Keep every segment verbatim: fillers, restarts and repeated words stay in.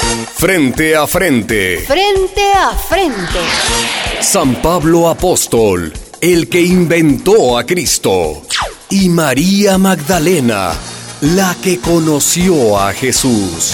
Frente a frente. Frente a frente. San Pablo Apóstol, el que inventó a Cristo. Y María Magdalena, la que conoció a Jesús.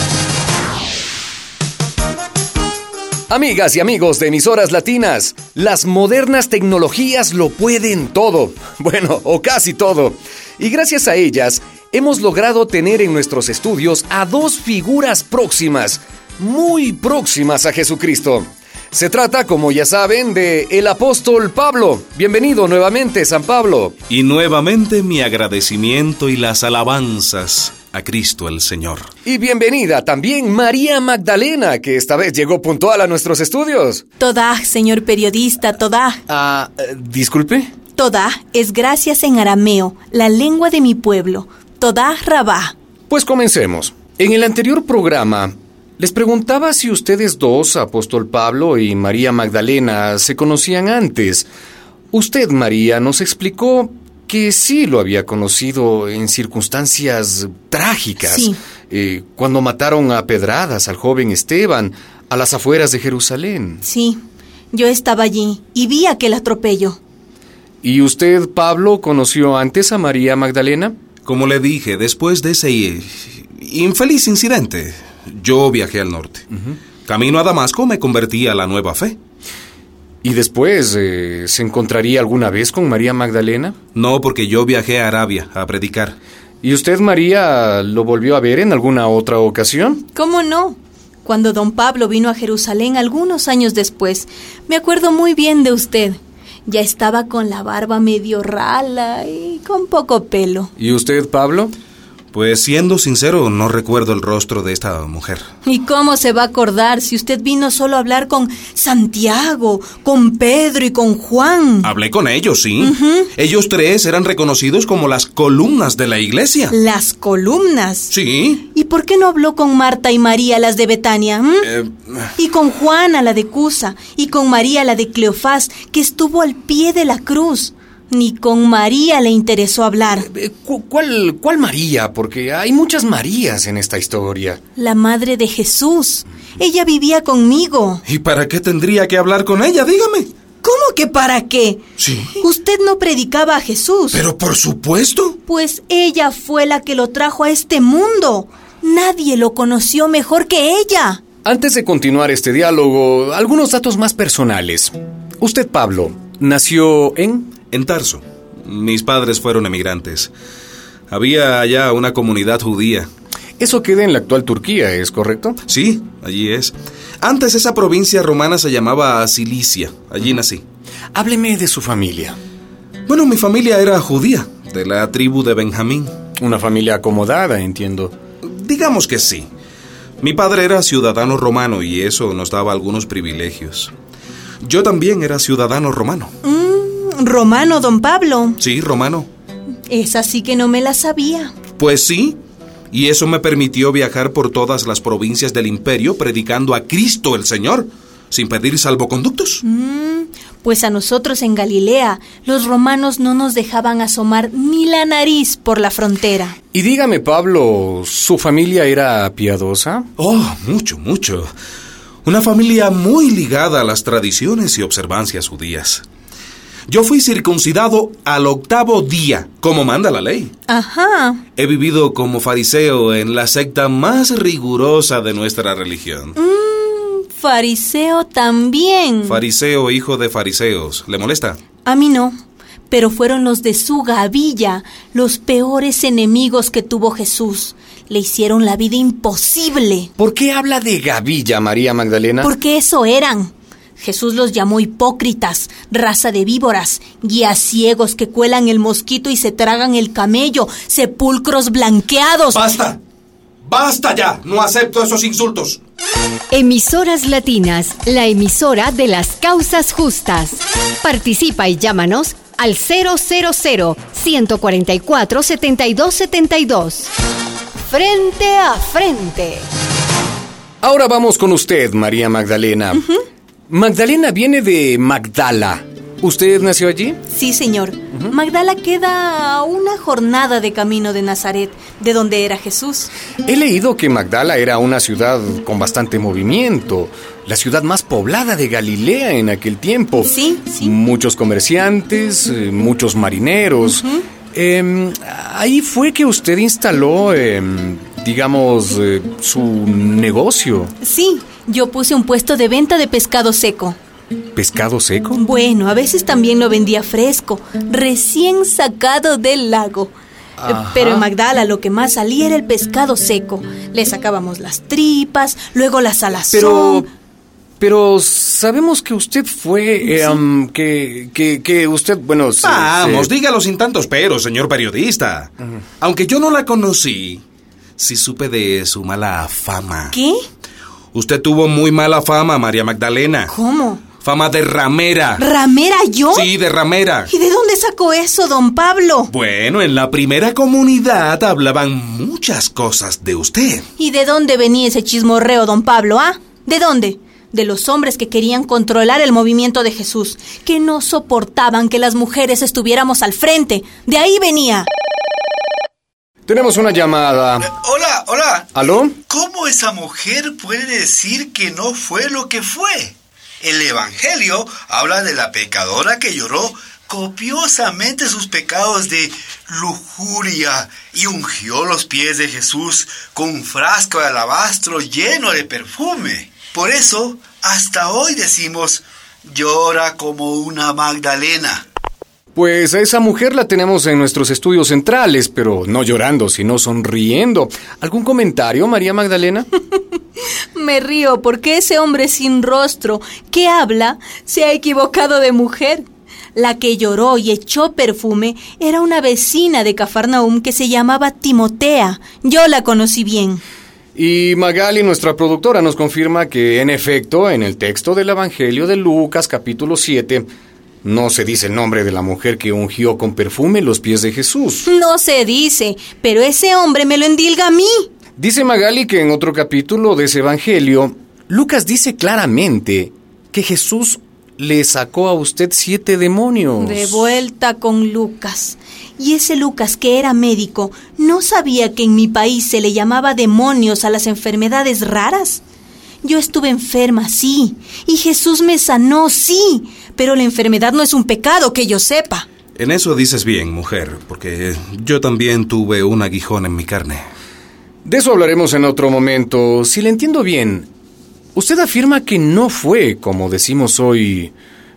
Amigas y amigos de emisoras latinas, las modernas tecnologías lo pueden todo. Bueno, o casi todo. Y gracias a ellas, hemos logrado tener en nuestros estudios a dos figuras próximas, muy próximas a Jesucristo. Se trata, como ya saben, de el apóstol Pablo. Bienvenido nuevamente, San Pablo. Y nuevamente mi agradecimiento y las alabanzas a Cristo el Señor. Y bienvenida también María Magdalena, que esta vez llegó puntual a nuestros estudios. Todah, señor periodista, Todah. Ah, eh, disculpe. Todah es gracias en arameo, la lengua de mi pueblo. Todah Rabá. Pues comencemos. En el anterior programa, les preguntaba si ustedes dos, apóstol Pablo y María Magdalena, se conocían antes. Usted, María, nos explicó que sí lo había conocido en circunstancias trágicas. Sí. Eh, cuando mataron a pedradas al joven Esteban a las afueras de Jerusalén. Sí, yo estaba allí y vi aquel atropello. ¿Y usted, Pablo, conoció antes a María Magdalena? Como le dije, después de ese infeliz incidente, yo viajé al norte. Uh-huh. Camino a Damasco me convertí a la nueva fe. ¿Y después eh, se encontraría alguna vez con María Magdalena? No, porque yo viajé a Arabia a predicar. ¿Y usted, María, lo volvió a ver en alguna otra ocasión? ¿Cómo no? Cuando don Pablo vino a Jerusalén algunos años después, me acuerdo muy bien de usted. Ya estaba con la barba medio rala y con poco pelo. ¿Y usted, Pablo? Pues siendo sincero, no recuerdo el rostro de esta mujer. ¿Y cómo se va a acordar si usted vino solo a hablar con Santiago, con Pedro y con Juan? Hablé con ellos, sí. Uh-huh. Ellos tres eran reconocidos como las columnas de la iglesia. ¿Las columnas? Sí. ¿Y por qué no habló con Marta y María, las de Betania? ¿Mm? Eh... Y con Juana, la de Cusa, y con María, la de Cleofás, que estuvo al pie de la cruz. Ni con María le interesó hablar. ¿Cuál, cuál María? Porque hay muchas Marías en esta historia. La madre de Jesús. Ella vivía conmigo. ¿Y para qué tendría que hablar con ella? Dígame. ¿Cómo que para qué? Sí. Usted no predicaba a Jesús. Pero por supuesto. Pues ella fue la que lo trajo a este mundo. Nadie lo conoció mejor que ella. Antes de continuar este diálogo, algunos datos más personales. Usted, Pablo, nació en... En Tarso. Mis padres fueron emigrantes. Había allá una comunidad judía. Eso queda en la actual Turquía, ¿es correcto? Sí, allí es. Antes esa provincia romana se llamaba Cilicia. Allí nací. Hábleme de su familia. Bueno, mi familia era judía, de la tribu de Benjamín. Una familia acomodada, entiendo. Digamos que sí. Mi padre era ciudadano romano y eso nos daba algunos privilegios. Yo también era ciudadano romano. Mm. ¿Romano, don Pablo? Sí, romano. Esa sí que no me la sabía. Pues sí, y eso me permitió viajar por todas las provincias del imperio predicando a Cristo el Señor, sin pedir salvoconductos. Mm, pues a nosotros en Galilea, los romanos no nos dejaban asomar ni la nariz por la frontera. Y dígame, Pablo, ¿su familia era piadosa? Oh, mucho, mucho. Una familia muy ligada a las tradiciones y observancias judías. Yo fui circuncidado al octavo día, como manda la ley. Ajá. He vivido como fariseo en la secta más rigurosa de nuestra religión. Mmm, fariseo también. Fariseo, hijo de fariseos. ¿Le molesta? A mí no, pero fueron los de su gavilla, los peores enemigos que tuvo Jesús. Le hicieron la vida imposible. ¿Por qué habla de gavilla, María Magdalena? Porque eso eran. Jesús los llamó hipócritas, raza de víboras, guías ciegos que cuelan el mosquito y se tragan el camello, sepulcros blanqueados. ¡Basta! ¡Basta ya! No acepto esos insultos. Emisoras Latinas, la emisora de las causas justas. Participa y llámanos al cero cero cero, uno cuatro cuatro, siete dos siete dos. Frente a frente. Ahora vamos con usted, María Magdalena. Uh-huh. Magdalena viene de Magdala, ¿Usted nació allí? Sí, señor. Uh-huh. Magdala queda a una jornada de camino de Nazaret, de donde era Jesús. He leído que Magdala era una ciudad con bastante movimiento, la ciudad más poblada de Galilea en aquel tiempo. Sí, sí. Muchos comerciantes, eh, muchos marineros. Uh-huh. eh, ahí fue que usted instaló, eh, digamos, eh, su negocio. Sí, yo puse un puesto de venta de pescado seco. ¿Pescado seco? Bueno, a veces también lo vendía fresco, recién sacado del lago. Ajá. Pero en Magdala lo que más salía era el pescado seco. Le sacábamos las tripas, luego la salazón. Pero, pero sabemos que usted fue, ¿sí? eh, um, que, que, que usted, bueno... Se, Vamos, se... dígalo sin tantos peros, señor periodista. Uh-huh. Aunque yo no la conocí, sí supe de su mala fama. ¿Qué? Usted tuvo muy mala fama, María Magdalena. ¿Cómo? Fama de ramera. ¿Ramera yo? Sí, de ramera. ¿Y de dónde sacó eso, don Pablo? Bueno, en la primera comunidad hablaban muchas cosas de usted. ¿Y de dónde venía ese chismorreo, don Pablo, ah? ¿De dónde? De los hombres que querían controlar el movimiento de Jesús, que no soportaban que las mujeres estuviéramos al frente. De ahí venía. Tenemos una llamada. Eh, hola, hola. ¿Aló? ¿Cómo esa mujer puede decir que no fue lo que fue? El Evangelio habla de la pecadora que lloró copiosamente sus pecados de lujuria y ungió los pies de Jesús con un frasco de alabastro lleno de perfume. Por eso, hasta hoy decimos, llora como una Magdalena. Pues a esa mujer la tenemos en nuestros estudios centrales, pero no llorando, sino sonriendo. ¿Algún comentario, María Magdalena? Me río porque ese hombre sin rostro que habla se ha equivocado de mujer. La que lloró y echó perfume era una vecina de Cafarnaúm que se llamaba Timotea. Yo la conocí bien. Y Magali, nuestra productora, nos confirma que, en efecto, en el texto del Evangelio de Lucas, capítulo siete... no se dice el nombre de la mujer que ungió con perfume los pies de Jesús. No se dice, pero ese hombre me lo endilga a mí. Dice Magali que en otro capítulo de ese evangelio, Lucas dice claramente que Jesús le sacó a usted siete demonios. De vuelta con Lucas. Y ese Lucas, que era médico, ¿no sabía que en mi país se le llamaba demonios a las enfermedades raras? Yo estuve enferma, sí, y Jesús me sanó, sí, pero la enfermedad no es un pecado, que yo sepa. En eso dices bien, mujer, porque yo también tuve un aguijón en mi carne. De eso hablaremos en otro momento. Si le entiendo bien, usted afirma que no fue, como decimos hoy,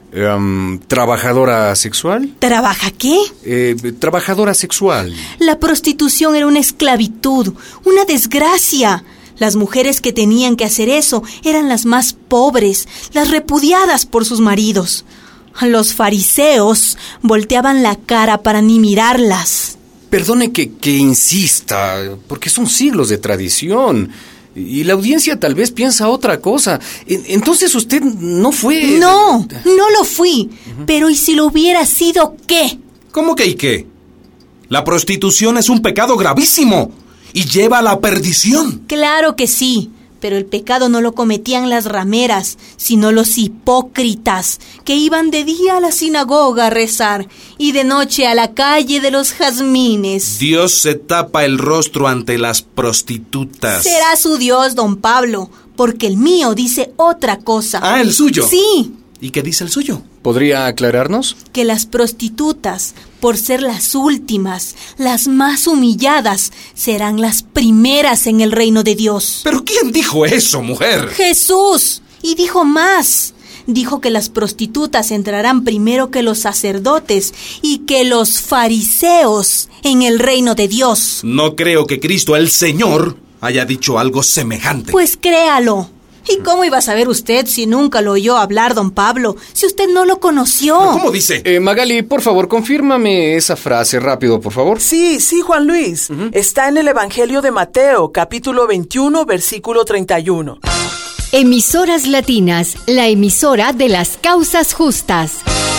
um, trabajadora sexual. ¿Trabaja qué? Eh, trabajadora sexual. La prostitución era una esclavitud, una desgracia. Las mujeres que tenían que hacer eso eran las más pobres, las repudiadas por sus maridos. Los fariseos volteaban la cara para ni mirarlas. Perdone que, que insista, porque son siglos de tradición. Y la audiencia tal vez piensa otra cosa. Entonces usted no fue... No, no lo fui. Uh-huh. Pero ¿y si lo hubiera sido qué? ¿Cómo que y qué? La prostitución es un pecado gravísimo y lleva a la perdición. Claro que sí, pero el pecado no lo cometían las rameras, sino los hipócritas, que iban de día a la sinagoga a rezar y de noche a la calle de los jazmines. Dios se tapa el rostro ante las prostitutas. Será su Dios, don Pablo, porque el mío dice otra cosa. Ah, ¿el suyo? Sí. ¿Y qué dice el suyo? ¿Podría aclararnos? Que las prostitutas, por ser las últimas, las más humilladas, serán las primeras en el reino de Dios. ¿Pero quién dijo eso, mujer? ¡Jesús! Y dijo más. Dijo que las prostitutas entrarán primero que los sacerdotes y que los fariseos en el reino de Dios. No creo que Cristo, el Señor, haya dicho algo semejante. Pues créalo. ¿Y cómo iba a saber usted si nunca lo oyó hablar, don Pablo? Si usted no lo conoció. ¿Pero cómo dice? Eh, Magali, por favor, confírmame esa frase rápido, por favor. Sí, sí, Juan Luis. Uh-huh. Está en el Evangelio de Mateo, capítulo veintiuno, versículo treinta y uno. Emisoras Latinas, la emisora de las causas justas.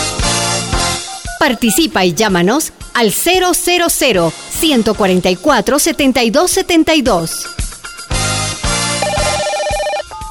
Participa y llámanos al cero cero cero, ciento cuarenta y cuatro, setenta y dos setenta y dos.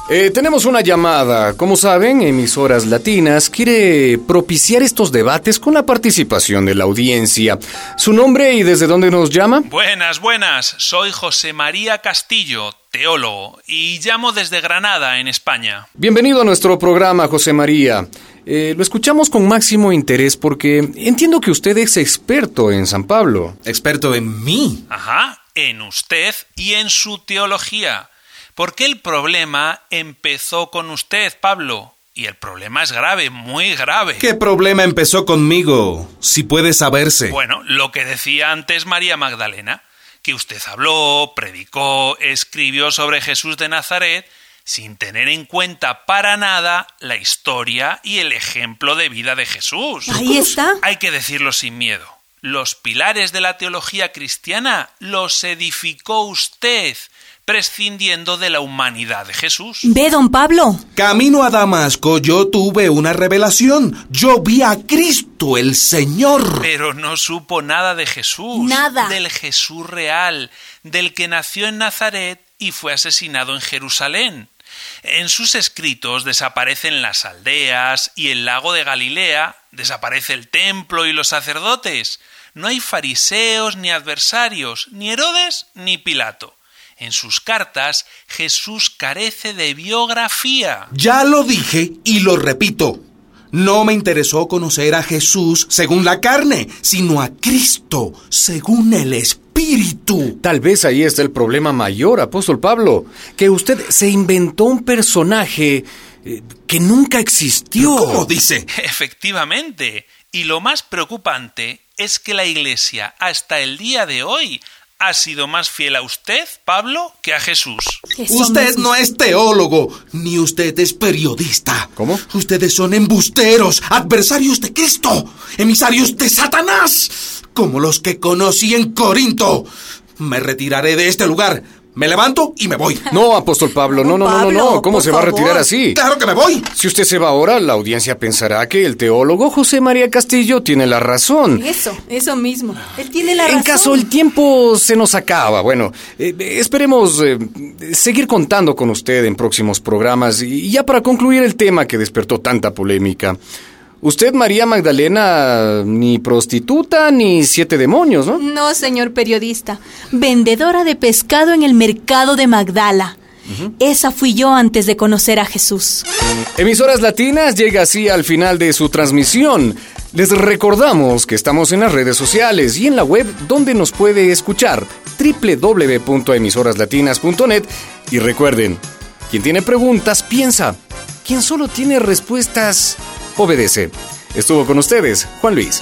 Eh, tenemos una llamada. Como saben, Emisoras Latinas quiere propiciar estos debates con la participación de la audiencia. ¿Su nombre y desde dónde nos llama? Buenas, buenas. Soy José María Castillo, teólogo, y llamo desde Granada, en España. Bienvenido a nuestro programa, José María. Eh, lo escuchamos con máximo interés porque entiendo que usted es experto en San Pablo. ¿Experto en mí? Ajá, en usted y en su teología. Porque el problema empezó con usted, Pablo. Y el problema es grave, muy grave. ¿Qué problema empezó conmigo? Si puede saberse. Bueno, lo que decía antes María Magdalena, que usted habló, predicó, escribió sobre Jesús de Nazaret, sin tener en cuenta para nada la historia y el ejemplo de vida de Jesús. Ahí está. Hay que decirlo sin miedo. Los pilares de la teología cristiana los edificó usted, prescindiendo de la humanidad de Jesús. Ve, don Pablo. Camino a Damasco yo tuve una revelación. Yo vi a Cristo, el Señor. Pero no supo nada de Jesús. Nada. Del Jesús real, del que nació en Nazaret y fue asesinado en Jerusalén. En sus escritos desaparecen las aldeas y el lago de Galilea, desaparece el templo y los sacerdotes. No hay fariseos ni adversarios, ni Herodes ni Pilato. En sus cartas, Jesús carece de biografía. Ya lo dije y lo repito. No me interesó conocer a Jesús según la carne, sino a Cristo según el Espíritu. Tal vez ahí está el problema mayor, apóstol Pablo, que usted se inventó un personaje eh, que nunca existió. ¿Cómo dice? Efectivamente. Y lo más preocupante es que la Iglesia, hasta el día de hoy, ha sido más fiel a usted, Pablo, que a Jesús. Eso Usted mismo. no es teólogo, ni usted es periodista. ¿Cómo? Ustedes son embusteros, adversarios de Cristo, emisarios de Satanás, como los que conocí en Corinto. Me retiraré de este lugar. Me levanto y me voy. No, apóstol Pablo, no, no, no, no, Pablo, no. ¿Cómo por se va a favor. retirar así? ¡Claro que me voy! Si usted se va ahora, la audiencia pensará que el teólogo José María Castillo tiene la razón. Eso, eso mismo. Él tiene la En razón. caso el tiempo se nos acaba, bueno, eh, esperemos eh, seguir contando con usted en próximos programas. Y ya para concluir el tema que despertó tanta polémica. Usted, María Magdalena, ni prostituta ni siete demonios, ¿no? No, señor periodista. Vendedora de pescado en el mercado de Magdala. Uh-huh. Esa fui yo antes de conocer a Jesús. Emisoras Latinas llega así al final de su transmisión. Les recordamos que estamos en las redes sociales y en la web donde nos puede escuchar, doble u doble u doble u punto emisoras latinas punto net. Y recuerden, quien tiene preguntas piensa, quien solo tiene respuestas obedece. Estuvo con ustedes, Juan Luis.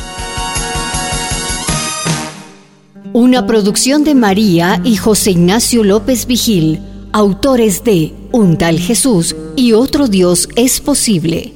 Una producción de María y José Ignacio López Vigil, autores de Un tal Jesús y otro Dios es posible.